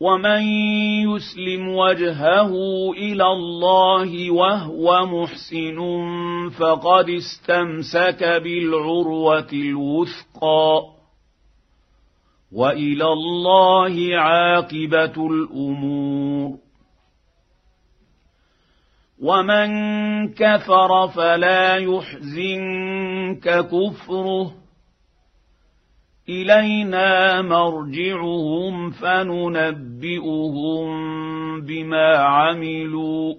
ومن يسلم وجهه إلى الله وهو محسن فقد استمسك بالعروة الوثقى وإلى الله عاقبة الأمور. ومن كفر فلا يحزنك كفره إلينا مرجعهم فننبئهم بما عملوا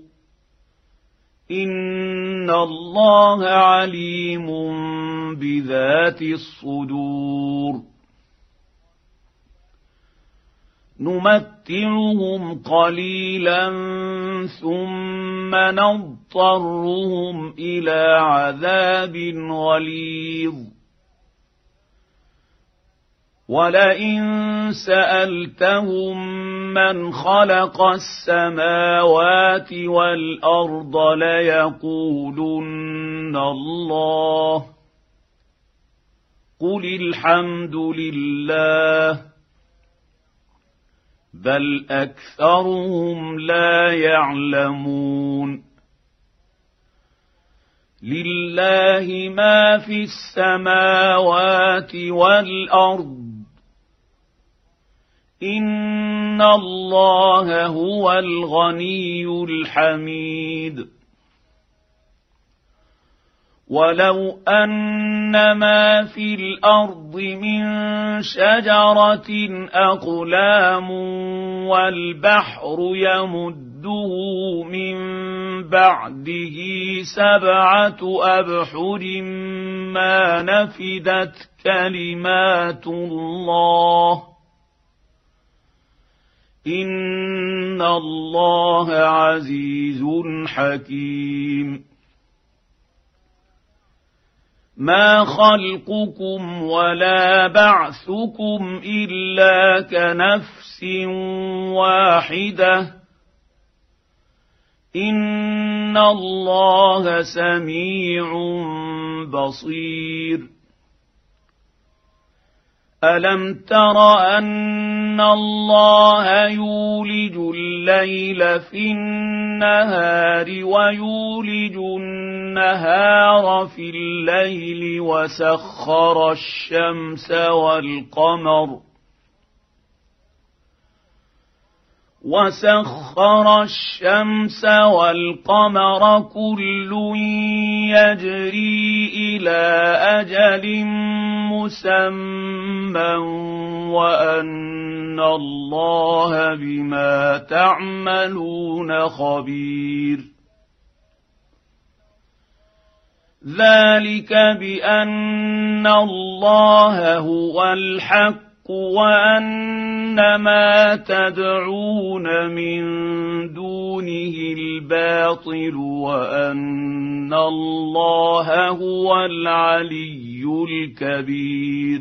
إن الله عليم بذات الصدور. نمتعهم قليلا ثم نضطرهم إلى عذاب غليظ ولئن سألتهم من خلق السماوات والأرض ليقولن الله قل الحمد لله بل أكثرهم لا يعلمون. لله ما في السماوات والأرض إن الله هو الغني الحميد. ولو أن ما في الأرض من شجرة أقلام والبحر يمده من بعده 7 أبحر ما نفدت كلمات الله إن الله عزيز حكيم. ما خلقكم ولا بعثكم إلا كنفس واحدة إن الله سميع بصير. ألم تر أن الله يولج الليل في النهار ويولج النهار في الليل وسخر الشمس والقمر كل يجري إلى أجل مسمى وأن الله بما تعملون خبير. ذلك بأن الله هو الحق وأن ما تدعون من دونه الباطل وأن الله هو العلي الكبير.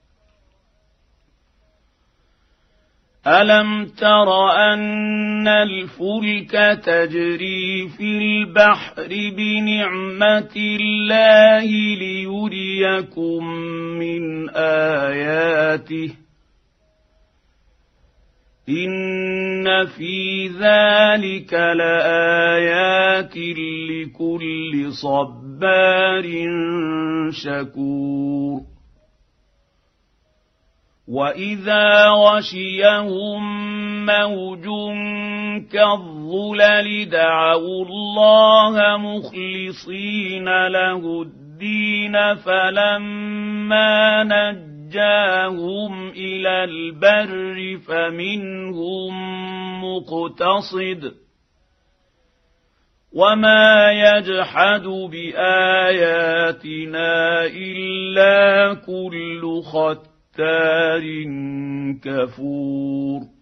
ألم تر أن الفلك تجري في البحر بنعمة الله ليريكم من آياته إن في ذلك لآيات لكل صبار شكور. وإذا غشيهم موج كالظلل دعوا الله مخلصين له الدين فلما نجاهم إلى البر فمنهم مقتصد وما يجحد بآياتنا إلا كل ختار كفور.